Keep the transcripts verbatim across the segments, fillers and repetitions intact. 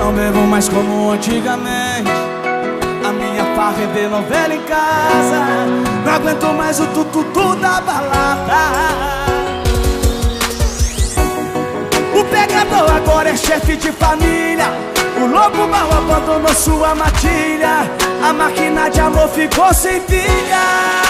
Não bebo mais como antigamente. A minha farra é ver novela em casa. Não aguento mais o tututu da balada. O pegador agora é chefe de família. O lobo mau abandonou sua matilha. A máquina de amor ficou sem pilha.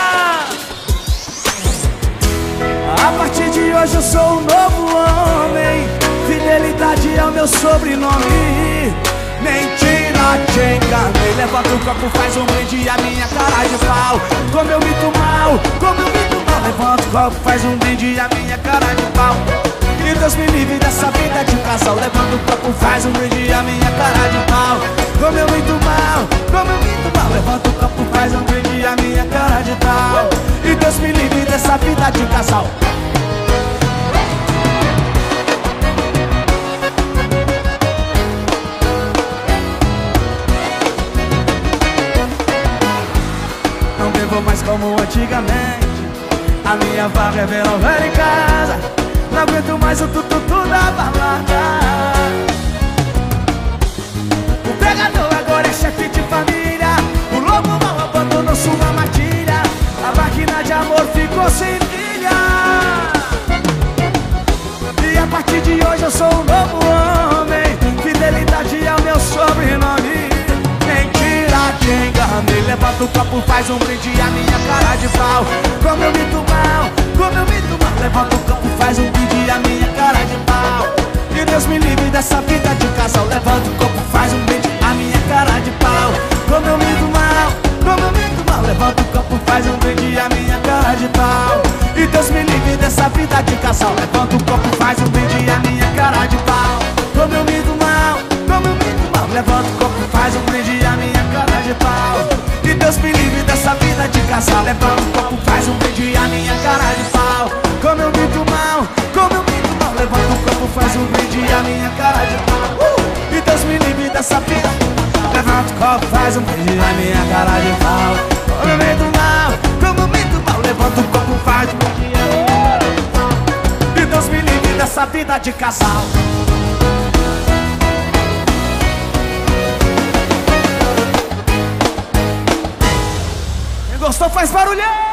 A partir de hoje eu sou um novo homem. Fidelidade é o meu sobrenome. Mentira, te enganei. Levanta o copo, faz um brinde e a minha cara de pau. Como eu minto mal, como eu minto mal. Levanta o copo, faz um brinde e a minha cara de pau. E Deus me livre dessa vida de casal. Levanta o copo, faz um brinde e a minha cara de pau. Como eu minto mal, como eu minto mal. Levanta o copo, faz um brinde e a minha cara de pau. E Deus me livre dessa vida de casal. Não bebo mais como antigamente. A minha farra é ver novela em casa. Não aguento mais o tututu da balada. O pegador agora é chefe de família. O lobo mau abandonou sua matilha. A máquina de amor ficou sem pilha. E a partir de hoje eu sou um novo homem. Fidelidade é o meu sobrenome. Mentira, te enganei. Levanta o copo, faz um brinde e a minha cara de pau. Como eu minto mal, como eu minto mal. Levanta o copo, faz um brinde e a minha cara de pau. E Deus me livre dessa vida de casal. Levanta o copo, faz um brinde e a minha cara de pau. Como eu minto mal, como eu minto mal. Levanta o copo, faz um brinde e a minha cara de pau. E Deus me livre dessa vida de casal. Levanta o copo, faz um brinde e a minha cara de pau. Como eu minto mal, como eu minto mal. Levanta o copo, faz um brinde e a minha cara de pau. E Deus me livre dessa vida de casal. Levanta o copo, faz um brinde e a minha cara de pau. Como eu minto mal, como eu minto mal. Levanta o copo, faz um brinde e a minha cara de pau. uh! E Deus me livre dessa vida. Levanta o copo, faz um brinde e a minha cara de pau. Como eu minto mal, como eu minto mal. Levanta o copo, faz um brinde e a minha cara de pau. E Deus me livre dessa vida de casal. Quem gostou faz barulhão.